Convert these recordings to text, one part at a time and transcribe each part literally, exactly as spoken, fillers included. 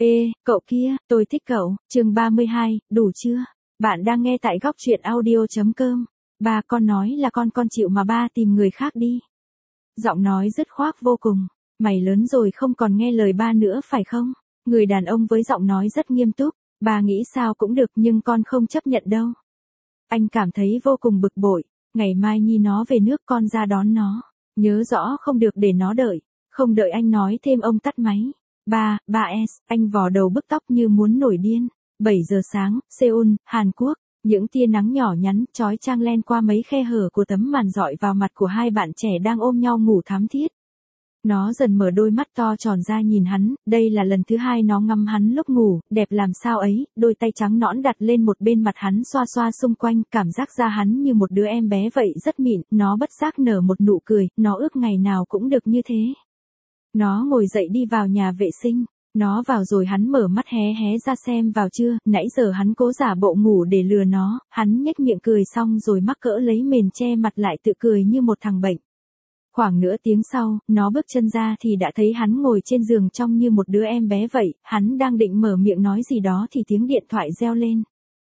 Ê, cậu kia, tôi thích cậu, chương ba mươi hai, đủ chưa? Bạn đang nghe tại góc truyện audio.com. Ba con nói là con con chịu mà ba tìm người khác đi. Giọng nói dứt khoát vô cùng. Mày lớn rồi không còn nghe lời ba nữa phải không? Người đàn ông với giọng nói rất nghiêm túc. Ba nghĩ sao cũng được nhưng con không chấp nhận đâu. Anh cảm thấy vô cùng bực bội. Ngày mai Nhi nó về nước con ra đón nó. Nhớ rõ không được để nó đợi. Không đợi anh nói thêm ông tắt máy. Ba, ba S, anh vò đầu bứt tóc như muốn nổi điên. bảy giờ sáng, Seoul, Hàn Quốc. Những tia nắng nhỏ nhắn, chói chang len qua mấy khe hở của tấm màn dọi vào mặt của hai bạn trẻ đang ôm nhau ngủ thắm thiết. Nó dần mở đôi mắt to tròn ra nhìn hắn, đây là lần thứ hai nó ngắm hắn lúc ngủ, đẹp làm sao ấy, đôi tay trắng nõn đặt lên một bên mặt hắn xoa xoa xung quanh, cảm giác da hắn như một đứa em bé vậy rất mịn, nó bất giác nở một nụ cười, nó ước ngày nào cũng được như thế. Nó ngồi dậy đi vào nhà vệ sinh. Nó vào rồi hắn mở mắt hé hé ra xem vào chưa, nãy giờ hắn cố giả bộ ngủ để lừa nó, hắn nhếch miệng cười xong rồi mắc cỡ lấy mền che mặt lại tự cười như một thằng bệnh. Khoảng nửa tiếng sau, nó bước chân ra thì đã thấy hắn ngồi trên giường trông như một đứa em bé vậy, hắn đang định mở miệng nói gì đó thì tiếng điện thoại reo lên.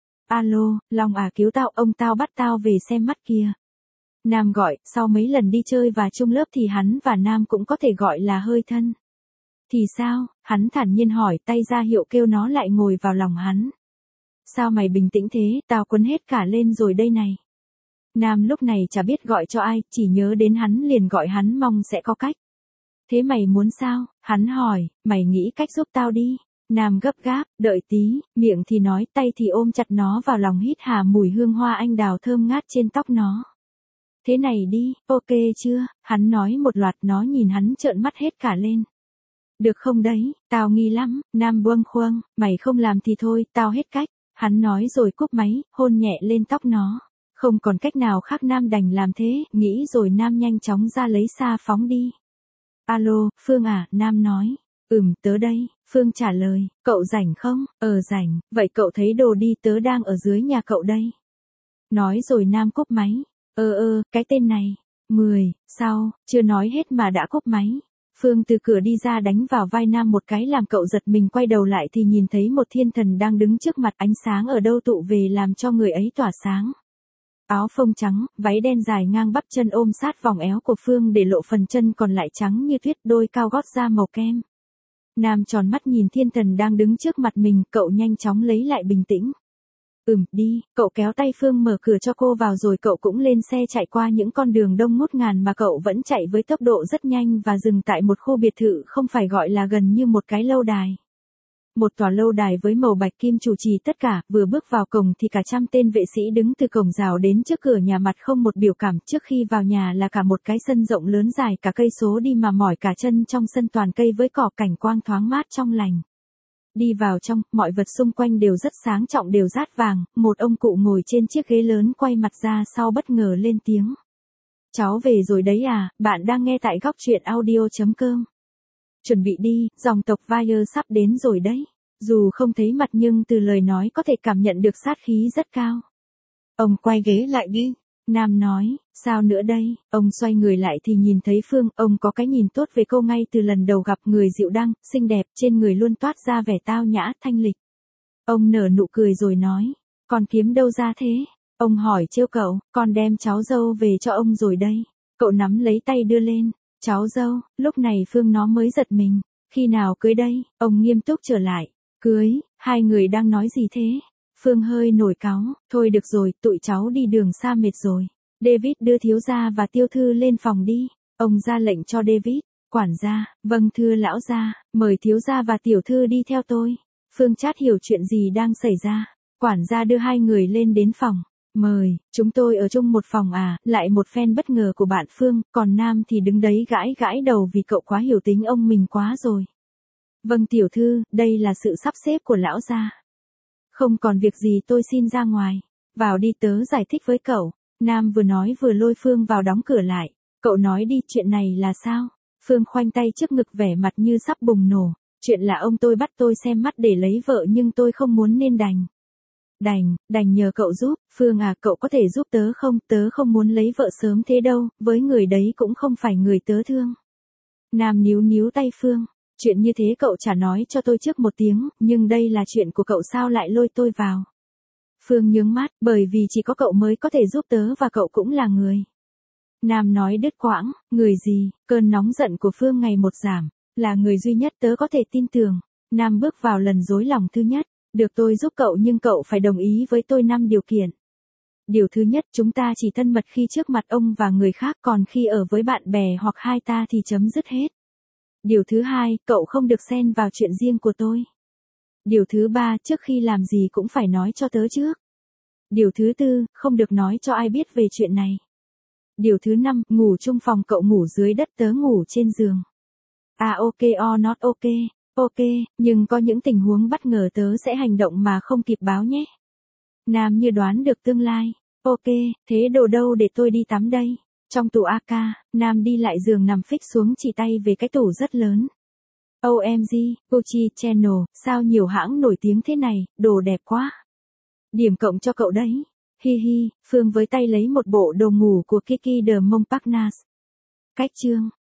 Alo, Long à cứu tao, ông tao bắt tao về xem mắt kìa. Nam gọi, sau mấy lần đi chơi và chung lớp thì hắn và Nam cũng có thể gọi là hơi thân. Thì sao, hắn thản nhiên hỏi tay ra hiệu kêu nó lại ngồi vào lòng hắn. Sao mày bình tĩnh thế, tao quấn hết cả lên rồi đây này. Nam lúc này chả biết gọi cho ai, chỉ nhớ đến hắn liền gọi hắn mong sẽ có cách. Thế mày muốn sao, hắn hỏi, mày nghĩ cách giúp tao đi. Nam gấp gáp, đợi tí, miệng thì nói tay thì ôm chặt nó vào lòng hít hà mùi hương hoa anh đào thơm ngát trên tóc nó. Thế này đi, ok chưa, hắn nói một loạt nó nhìn hắn trợn mắt hết cả lên. Được không đấy, tao nghi lắm, Nam buông khuâng, mày không làm thì thôi, tao hết cách. Hắn nói rồi cúp máy, hôn nhẹ lên tóc nó. Không còn cách nào khác Nam đành làm thế, nghĩ rồi Nam nhanh chóng ra lấy xa phóng đi. Alo, Phương à, Nam nói. Ừm, tớ đây, Phương trả lời, cậu rảnh không? Ờ rảnh, vậy cậu thấy đồ đi tớ đang ở dưới nhà cậu đây. Nói rồi Nam cúp máy. Ơ ơ, cái tên này. Mười, sau, chưa nói hết mà đã cúp máy. Phương từ cửa đi ra đánh vào vai Nam một cái làm cậu giật mình quay đầu lại thì nhìn thấy một thiên thần đang đứng trước mặt ánh sáng ở đâu tụ về làm cho người ấy tỏa sáng. Áo phông trắng, váy đen dài ngang bắp chân ôm sát vòng eo của Phương để lộ phần chân còn lại trắng như tuyết đôi cao gót da màu kem. Nam tròn mắt nhìn thiên thần đang đứng trước mặt mình, cậu nhanh chóng lấy lại bình tĩnh. Ừm, đi, cậu kéo tay Phương mở cửa cho cô vào rồi cậu cũng lên xe chạy qua những con đường đông ngút ngàn mà cậu vẫn chạy với tốc độ rất nhanh và dừng tại một khu biệt thự không phải gọi là gần như một cái lâu đài. Một tòa lâu đài với màu bạch kim chủ trì tất cả, vừa bước vào cổng thì cả trăm tên vệ sĩ đứng từ cổng rào đến trước cửa nhà mặt không một biểu cảm, trước khi vào nhà là cả một cái sân rộng lớn dài cả cây số đi mà mỏi cả chân, trong sân toàn cây với cỏ cảnh quang thoáng mát trong lành. Đi vào trong, mọi vật xung quanh đều rất sáng trọng đều rát vàng, một ông cụ ngồi trên chiếc ghế lớn quay mặt ra sau bất ngờ lên tiếng. Cháu về rồi đấy à, bạn đang nghe tại góc truyện audio.com. Chuẩn bị đi, dòng tộc Vayer sắp đến rồi đấy. Dù không thấy mặt nhưng từ lời nói có thể cảm nhận được sát khí rất cao. Ông quay ghế lại đi. Nam nói, sao nữa đây, ông xoay người lại thì nhìn thấy Phương, ông có cái nhìn tốt về cô ngay từ lần đầu gặp, người dịu đăng, xinh đẹp, trên người luôn toát ra vẻ tao nhã, thanh lịch. Ông nở nụ cười rồi nói, con kiếm đâu ra thế? Ông hỏi trêu cậu, con đem cháu dâu về cho ông rồi đây. Cậu nắm lấy tay đưa lên, cháu dâu, lúc này Phương nó mới giật mình, khi nào cưới đây? Ông nghiêm túc trở lại, cưới, hai người đang nói gì thế? Phương hơi nổi cáu, thôi được rồi, tụi cháu đi đường xa mệt rồi. David đưa thiếu gia và tiêu thư lên phòng đi. Ông ra lệnh cho David, quản gia, vâng thưa lão gia, mời thiếu gia và tiểu thư đi theo tôi. Phương chát hiểu chuyện gì đang xảy ra. Quản gia đưa hai người lên đến phòng. Mời, chúng tôi ở chung một phòng à, lại một phen bất ngờ của bạn Phương, còn Nam thì đứng đấy gãi gãi đầu vì cậu quá hiểu tính ông mình quá rồi. Vâng tiểu thư, đây là sự sắp xếp của lão gia. Không còn việc gì tôi xin ra ngoài. Vào đi tớ giải thích với cậu. Nam vừa nói vừa lôi Phương vào đóng cửa lại. Cậu nói đi, chuyện này là sao? Phương khoanh tay trước ngực vẻ mặt như sắp bùng nổ. Chuyện là ông tôi bắt tôi xem mắt để lấy vợ nhưng tôi không muốn nên đành. Đành, đành nhờ cậu giúp. Phương à, cậu có thể giúp tớ không? Tớ không muốn lấy vợ sớm thế đâu, với người đấy cũng không phải người tớ thương. Nam níu níu tay Phương. Chuyện như thế cậu chả nói cho tôi trước một tiếng, nhưng đây là chuyện của cậu sao lại lôi tôi vào. Phương nhướng mắt, bởi vì chỉ có cậu mới có thể giúp tớ và cậu cũng là người. Nam nói đứt quãng, người gì, cơn nóng giận của Phương ngày một giảm, là người duy nhất tớ có thể tin tưởng. Nam bước vào lần dối lòng thứ nhất, được tôi giúp cậu nhưng cậu phải đồng ý với tôi năm điều kiện. Điều thứ nhất, chúng ta chỉ thân mật khi trước mặt ông và người khác, còn khi ở với bạn bè hoặc hai ta thì chấm dứt hết. Điều thứ hai, cậu không được xen vào chuyện riêng của tôi. Điều thứ ba, trước khi làm gì cũng phải nói cho tớ trước. Điều thứ tư, không được nói cho ai biết về chuyện này. Điều thứ năm, ngủ chung phòng, cậu ngủ dưới đất, tớ ngủ trên giường. À ok or not ok, ok, nhưng có những tình huống bất ngờ tớ sẽ hành động mà không kịp báo nhé. Nam như đoán được tương lai. Ok, thế đồ đâu để tôi đi tắm đây? Trong tủ a ca, Nam đi lại giường nằm phích xuống chỉ tay về cái tủ rất lớn. ô em giê, Gucci Channel, sao nhiều hãng nổi tiếng thế này, đồ đẹp quá. Điểm cộng cho cậu đấy. Hi hi, Phương với tay lấy một bộ đồ ngủ của Kiki de Montparnasse. Cách chương